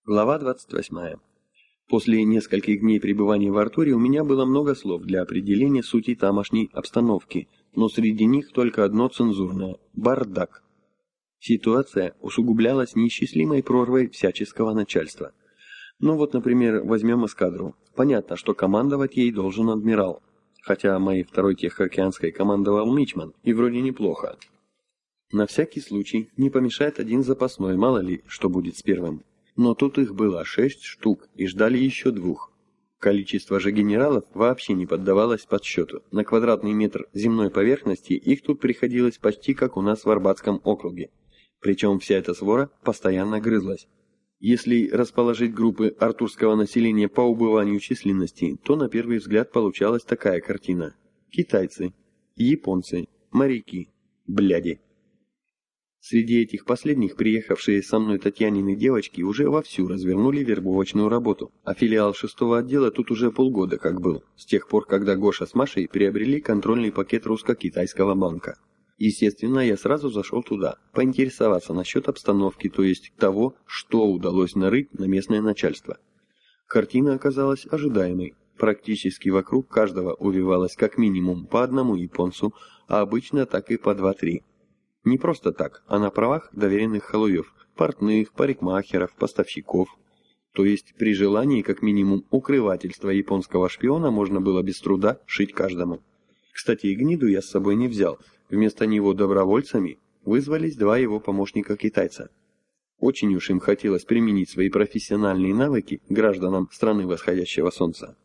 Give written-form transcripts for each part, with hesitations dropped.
Глава 28. После нескольких дней пребывания в Артуре у меня было много слов для определения сути тамошней обстановки, но среди них только одно цензурное – бардак. Ситуация усугублялась неисчислимой прорвой всяческого начальства. Ну вот, например, возьмем эскадру. Понятно, что командовать ей должен адмирал, хотя моей второй Тихоокеанской командовал мичман, и вроде неплохо. На всякий случай не помешает один запасной, мало ли, что будет с первым. Но тут их было 6 штук и ждали еще 2. Количество же генералов вообще не поддавалось подсчету. На квадратный метр земной поверхности их тут приходилось почти как у нас в Арбатском округе. Причем вся эта свора постоянно грызлась. Если расположить группы артурского населения по убыванию численности, то на первый взгляд получалась такая картина. Китайцы, японцы, моряки, бляди. Среди этих последних приехавшие со мной Татьянины девочки уже вовсю развернули вербовочную работу, а филиал 6-го отдела тут уже полгода как был, с тех пор, когда Гоша с Машей приобрели контрольный пакет русско-китайского банка. Естественно, я сразу зашел туда, поинтересоваться насчет обстановки, то есть того, что удалось нарыть на местное начальство. Картина оказалась ожидаемой. Практически вокруг каждого увивалось как минимум по одному японцу, а обычно так и по 2-3. Не просто так, а на правах доверенных халуев, портных, парикмахеров, поставщиков. То есть при желании как минимум укрывательства японского шпиона можно было без труда шить каждому. Кстати, и гниду я с собой не взял, вместо него добровольцами вызвались 2 его помощника-китайца. Очень уж им хотелось применить свои профессиональные навыки гражданам страны восходящего солнца.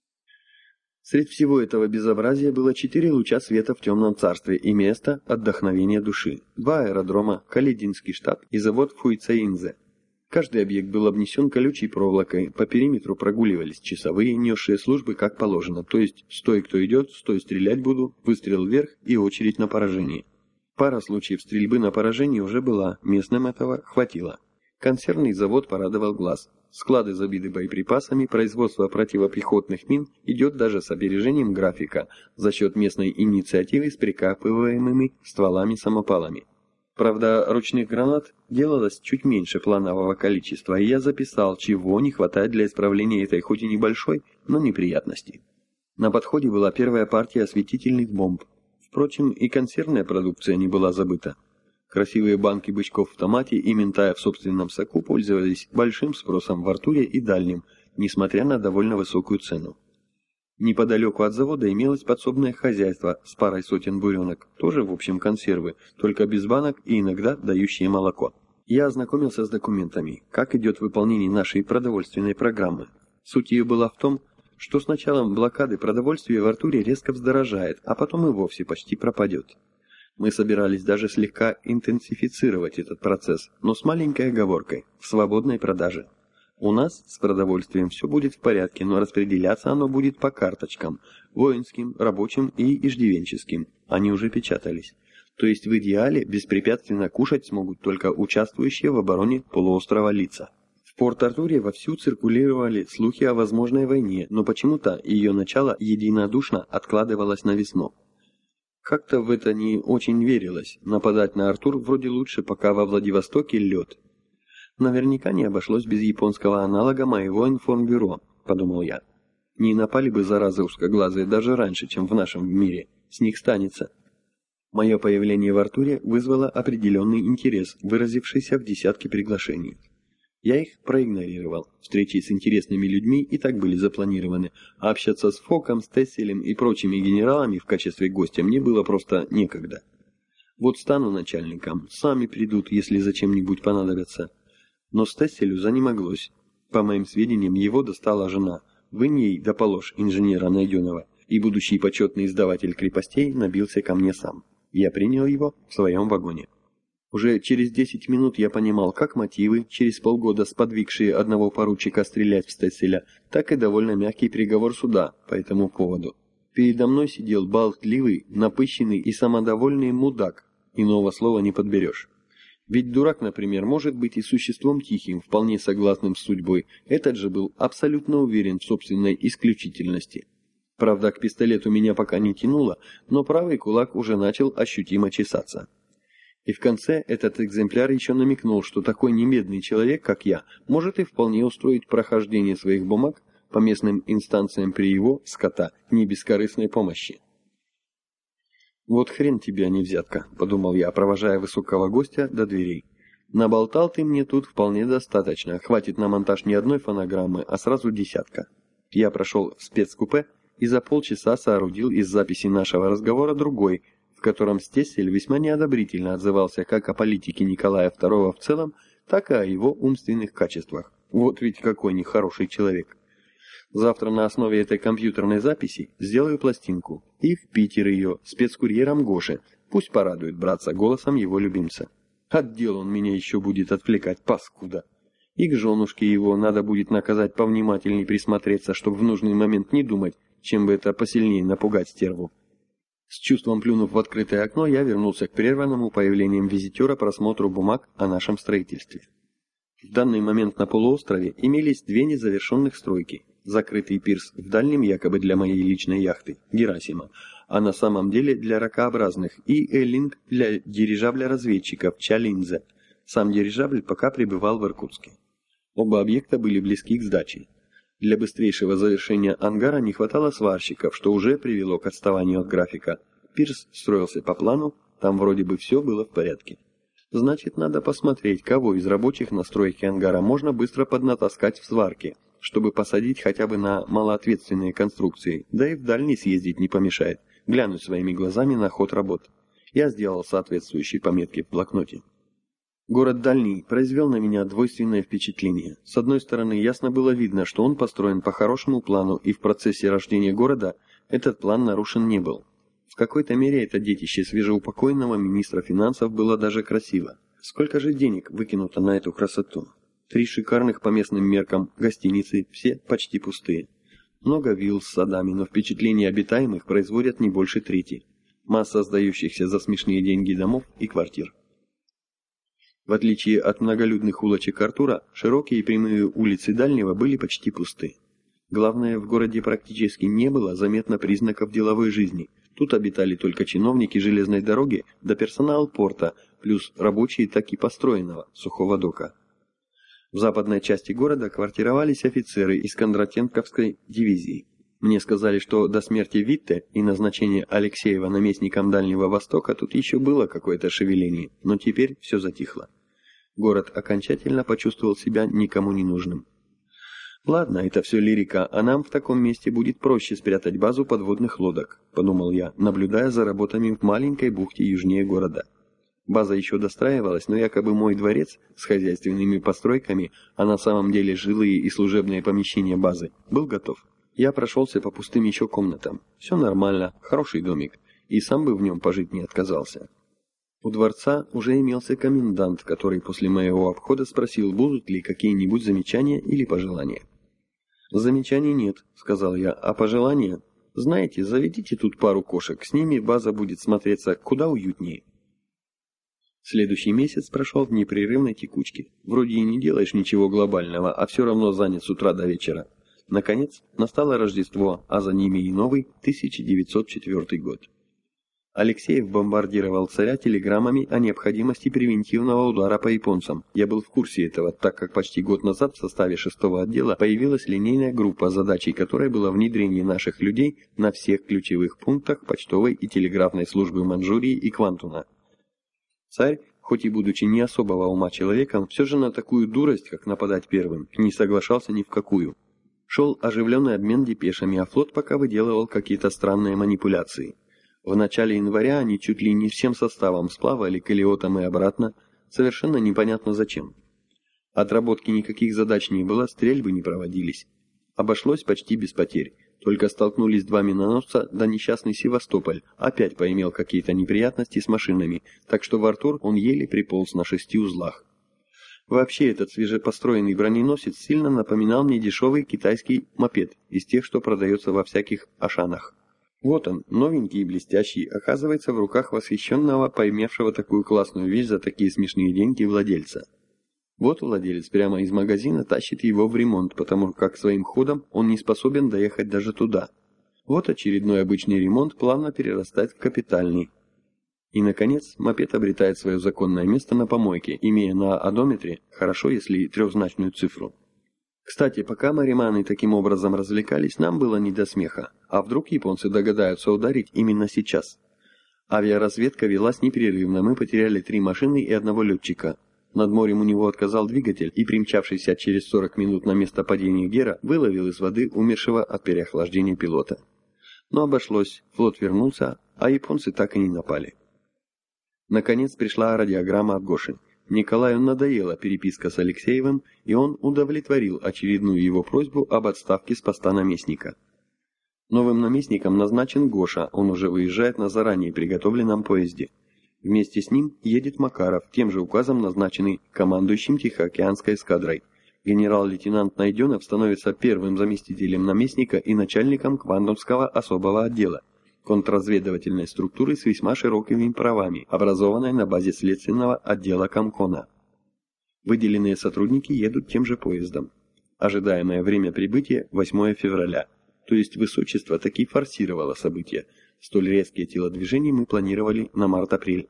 Средь всего этого безобразия было 4 луча света в темном царстве и место отдохновения души, 2 аэродрома, Калединский штаб и завод в Хуйцаинзе. Каждый объект был обнесен колючей проволокой, по периметру прогуливались часовые, несшие службы как положено, то есть «стой, кто идет, стой, стрелять буду», выстрел вверх и очередь на поражение. Пара случаев стрельбы на поражение уже была, местным этого хватило. Консервный завод порадовал глаз. Склады забиты боеприпасами, производство противопехотных мин идет даже с опережением графика за счет местной инициативы с прикапываемыми стволами-самопалами. Правда, ручных гранат делалось чуть меньше планового количества, и я записал, чего не хватает для исправления этой хоть и небольшой, но неприятности. На подходе была первая партия осветительных бомб. Впрочем, и консервная продукция не была забыта. Красивые банки бычков в томате и минтая в собственном соку пользовались большим спросом в Артуре и Дальнем, несмотря на довольно высокую цену. Неподалеку от завода имелось подсобное хозяйство с парой сотен буренок, тоже в общем консервы, только без банок и иногда дающие молоко. Я ознакомился с документами, как идет выполнение нашей продовольственной программы. Суть ее была в том, что с началом блокады продовольствие в Артуре резко вздорожает, а потом и вовсе почти пропадет. Мы собирались даже слегка интенсифицировать этот процесс, но с маленькой оговоркой – в свободной продаже. У нас с продовольствием все будет в порядке, но распределяться оно будет по карточкам – воинским, рабочим и иждивенческим. Они уже печатались. То есть в идеале беспрепятственно кушать смогут только участвующие в обороне полуострова лица. В Порт-Артуре вовсю циркулировали слухи о возможной войне, но почему-то ее начало единодушно откладывалось на весну. Как-то в это не очень верилось. Нападать на Артур вроде лучше, пока во Владивостоке лед. Наверняка не обошлось без японского аналога моего информбюро, подумал я. Не напали бы заразы узкоглазые даже раньше, чем в нашем мире. С них станется. Мое появление в Артуре вызвало определенный интерес, выразившийся в десятке приглашений. Я их проигнорировал. Встречи с интересными людьми и так были запланированы, а общаться с Фоком, Стесселем и прочими генералами в качестве гостя мне было просто некогда. Вот стану начальником, сами придут, если зачем-нибудь понадобятся. Но Стесселю занемоглось. По моим сведениям, его достала жена, вынь ей да положь инженера Найденова, и будущий почетный издаватель крепостей набился ко мне сам. Я принял его в своем вагоне. Уже через 10 минут я понимал как мотивы, через полгода сподвигшие одного поручика стрелять в Стесселя, так и довольно мягкий приговор суда по этому поводу. Передо мной сидел болтливый, напыщенный и самодовольный мудак, иного слова не подберешь. Ведь дурак, например, может быть и существом тихим, вполне согласным с судьбой, этот же был абсолютно уверен в собственной исключительности. Правда, к пистолету меня пока не тянуло, но правый кулак уже начал ощутимо чесаться. И в конце этот экземпляр еще намекнул, что такой немедный человек, как я, может и вполне устроить прохождение своих бумаг по местным инстанциям при его, скота, небескорыстной помощи. «Вот хрен тебе, а не взятка», — подумал я, провожая высокого гостя до дверей. «Наболтал ты мне тут вполне достаточно, хватит на монтаж не одной фонограммы, а сразу десятка». Я прошел в спецкупе и за полчаса соорудил из записи нашего разговора другой, в котором Стессель весьма неодобрительно отзывался как о политике Николая II в целом, так и о его умственных качествах. Вот ведь какой нехороший человек. Завтра на основе этой компьютерной записи сделаю пластинку и в Питер ее спецкурьером Гоши, пусть порадует братца голосом его любимца. От дел он меня еще будет отвлекать, паскуда. И к женушке его надо будет наказать повнимательней присмотреться, чтобы в нужный момент не думать, чем бы это посильнее напугать стерву. С чувством плюнув в открытое окно, я вернулся к прерванному появлением визитера просмотру бумаг о нашем строительстве. В данный момент на полуострове имелись две незавершенных стройки. Закрытый пирс в дальнем якобы для моей личной яхты Герасима, а на самом деле для ракообразных, и эллинг для дирижабля-разведчиков Чалинзе. Сам дирижабль пока пребывал в Иркутске. Оба объекта были близки к сдаче. Для быстрейшего завершения ангара не хватало сварщиков, что уже привело к отставанию от графика. Пирс строился по плану, там вроде бы все было в порядке. Значит, надо посмотреть, кого из рабочих на стройке ангара можно быстро поднатаскать в сварке, чтобы посадить хотя бы на малоответственные конструкции, да и в дальний съездить не помешает, глянуть своими глазами на ход работ. Я сделал соответствующие пометки в блокноте. Город Дальний произвел на меня двойственное впечатление. С одной стороны, ясно было видно, что он построен по хорошему плану, и в процессе рождения города этот план нарушен не был. В какой-то мере это детище свежеупокоенного министра финансов было даже красиво. Сколько же денег выкинуто на эту красоту? 3 шикарных по местным меркам гостиницы, все почти пустые. Много вилл с садами, но впечатление обитаемых производят не больше трети. Масса сдающихся за смешные деньги домов и квартир. В отличие от многолюдных улочек Артура, широкие и прямые улицы Дальнего были почти пусты. Главное, в городе практически не было заметно признаков деловой жизни. Тут обитали только чиновники железной дороги да персонал порта, плюс рабочие таки построенного сухого дока. В западной части города квартировались офицеры из Кондратенковской дивизии. Мне сказали, что до смерти Витте и назначения Алексеева наместником Дальнего Востока тут еще было какое-то шевеление, но теперь все затихло. Город окончательно почувствовал себя никому не нужным. «Ладно, это все лирика, а нам в таком месте будет проще спрятать базу подводных лодок», — подумал я, наблюдая за работами в маленькой бухте южнее города. База еще достраивалась, но якобы мой дворец с хозяйственными постройками, а на самом деле жилые и служебные помещения базы, был готов. Я прошелся по пустым еще комнатам. Все нормально, хороший домик, и сам бы в нем пожить не отказался. У дворца уже имелся комендант, который после моего обхода спросил, будут ли какие-нибудь замечания или пожелания. «Замечаний нет», — сказал я, — «а пожелания? Знаете, заведите тут пару кошек, с ними база будет смотреться куда уютнее». Следующий месяц прошел в непрерывной текучке. Вроде и не делаешь ничего глобального, а все равно занят с утра до вечера. Наконец, настало Рождество, а за ними и новый 1904 год. Алексеев бомбардировал царя телеграммами о необходимости превентивного удара по японцам. Я был в курсе этого, так как почти год назад в составе 6-го отдела появилась линейная группа, задачей которой было внедрение наших людей на всех ключевых пунктах почтовой и телеграфной службы Манчжурии и Квантуна. Царь, хоть и будучи не особого ума человеком, все же на такую дурость, как нападать первым, не соглашался ни в какую. Шел оживленный обмен депешами, а флот пока выделывал какие-то странные манипуляции. В начале января они чуть ли не всем составом сплавали к Элиотам и обратно, совершенно непонятно зачем. Отработки никаких задач не было, стрельбы не проводились. Обошлось почти без потерь. Только столкнулись 2 миноносца, да несчастный Севастополь опять поимел какие-то неприятности с машинами, так что в Артур он еле приполз на 6 узлах. Вообще этот свежепостроенный броненосец сильно напоминал мне дешевый китайский мопед из тех, что продается во всяких ашанах. Вот он, новенький и блестящий, оказывается в руках восхищенного, поймевшего такую классную вещь за такие смешные деньги владельца. Вот владелец прямо из магазина тащит его в ремонт, потому как своим ходом он не способен доехать даже туда. Вот очередной обычный ремонт плавно перерастает в капитальный. И, наконец, мопед обретает свое законное место на помойке, имея на одометре, хорошо если трехзначную цифру. Кстати, пока мариманы таким образом развлекались, нам было не до смеха. А вдруг японцы догадаются ударить именно сейчас? Авиаразведка велась непрерывно, мы потеряли 3 машины и 1 летчика. Над морем у него отказал двигатель, и примчавшийся через 40 минут на место падения Гера выловил из воды умершего от переохлаждения пилота. Но обошлось, флот вернулся, а японцы так и не напали. Наконец пришла радиограмма от Гоши. Николаю надоела переписка с Алексеевым, и он удовлетворил очередную его просьбу об отставке с поста наместника. Новым наместником назначен Гоша, он уже выезжает на заранее приготовленном поезде. Вместе с ним едет Макаров, тем же указом назначенный командующим Тихоокеанской эскадрой. Генерал-лейтенант Найденов становится первым заместителем наместника и начальником Квантунского особого отдела, контрразведывательной структуры с весьма широкими правами, образованной на базе следственного отдела Комкона. Выделенные сотрудники едут тем же поездом. Ожидаемое время прибытия 8 февраля, то есть высочество таки форсировало события. Столь резкие телодвижения мы планировали на март-апрель.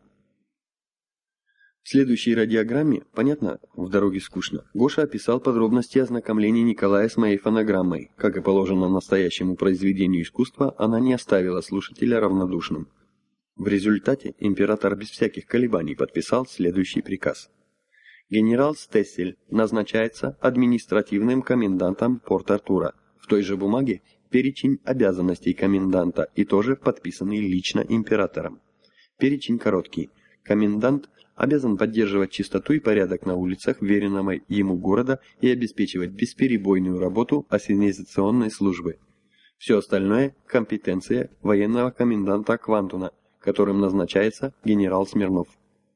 В следующей радиограмме, понятно, в дороге скучно, Гоша описал подробности ознакомления Николая с моей фонограммой. Как и положено настоящему произведению искусства, она не оставила слушателя равнодушным. В результате император без всяких колебаний подписал следующий приказ. Генерал Стессель назначается административным комендантом Порт-Артура. В той же бумаге перечень обязанностей коменданта и тоже подписанный лично императором. Перечень короткий. Комендант обязан поддерживать чистоту и порядок на улицах веренного ему города и обеспечивать бесперебойную работу ассенизационной службы. Все остальное – компетенция военного коменданта Квантуна, которым назначается генерал Смирнов.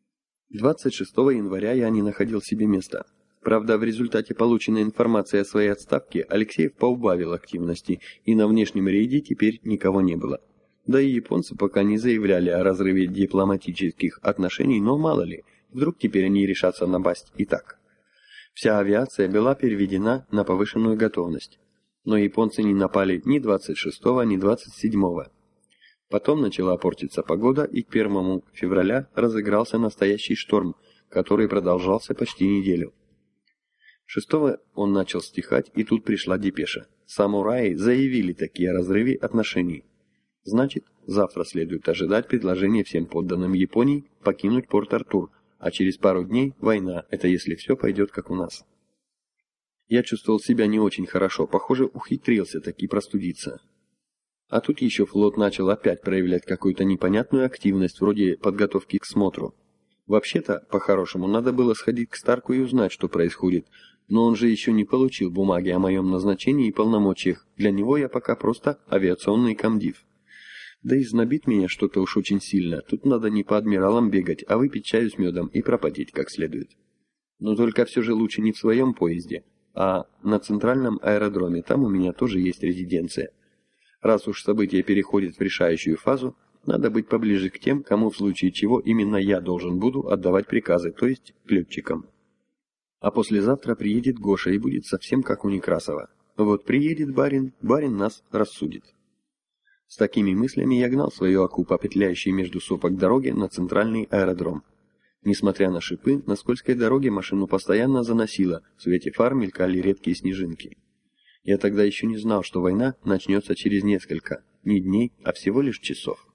26 января я не находил себе места. Правда, в результате полученной информации о своей отставке Алексеев поубавил активности, и на внешнем рейде теперь никого не было. Да и японцы пока не заявляли о разрыве дипломатических отношений, но мало ли, вдруг теперь они решатся напасть и так. Вся авиация была переведена на повышенную готовность, но японцы не напали ни 26-го, ни 27-го. Потом начала портиться погода, и к 1 февраля разыгрался настоящий шторм, который продолжался почти неделю. 6-го он начал стихать, и тут пришла депеша. Самураи заявили такие о разрыве отношений. Значит, завтра следует ожидать предложения всем подданным Японии покинуть Порт-Артур, а через пару дней война, это если все пойдет как у нас. Я чувствовал себя не очень хорошо, похоже, ухитрился таки простудиться. А тут еще флот начал опять проявлять какую-то непонятную активность, вроде подготовки к смотру. Вообще-то, по-хорошему, надо было сходить к Старку и узнать, что происходит, но он же еще не получил бумаги о моем назначении и полномочиях, для него я пока просто авиационный комдив. Да и знобит меня что-то уж очень сильно, тут надо не по адмиралам бегать, а выпить чаю с медом и пропотеть как следует. Но только все же лучше не в своем поезде, а на центральном аэродроме, там у меня тоже есть резиденция. Раз уж событие переходит в решающую фазу, надо быть поближе к тем, кому в случае чего именно я должен буду отдавать приказы, то есть к летчикам. А послезавтра приедет Гоша и будет совсем как у Некрасова. Вот приедет барин, барин нас рассудит. С такими мыслями я гнал свою Аку по петляющей между сопок дороги на центральный аэродром. Несмотря на шипы, на скользкой дороге машину постоянно заносило, в свете фар мелькали редкие снежинки. Я тогда еще не знал, что война начнется через несколько, не дней, а всего лишь часов.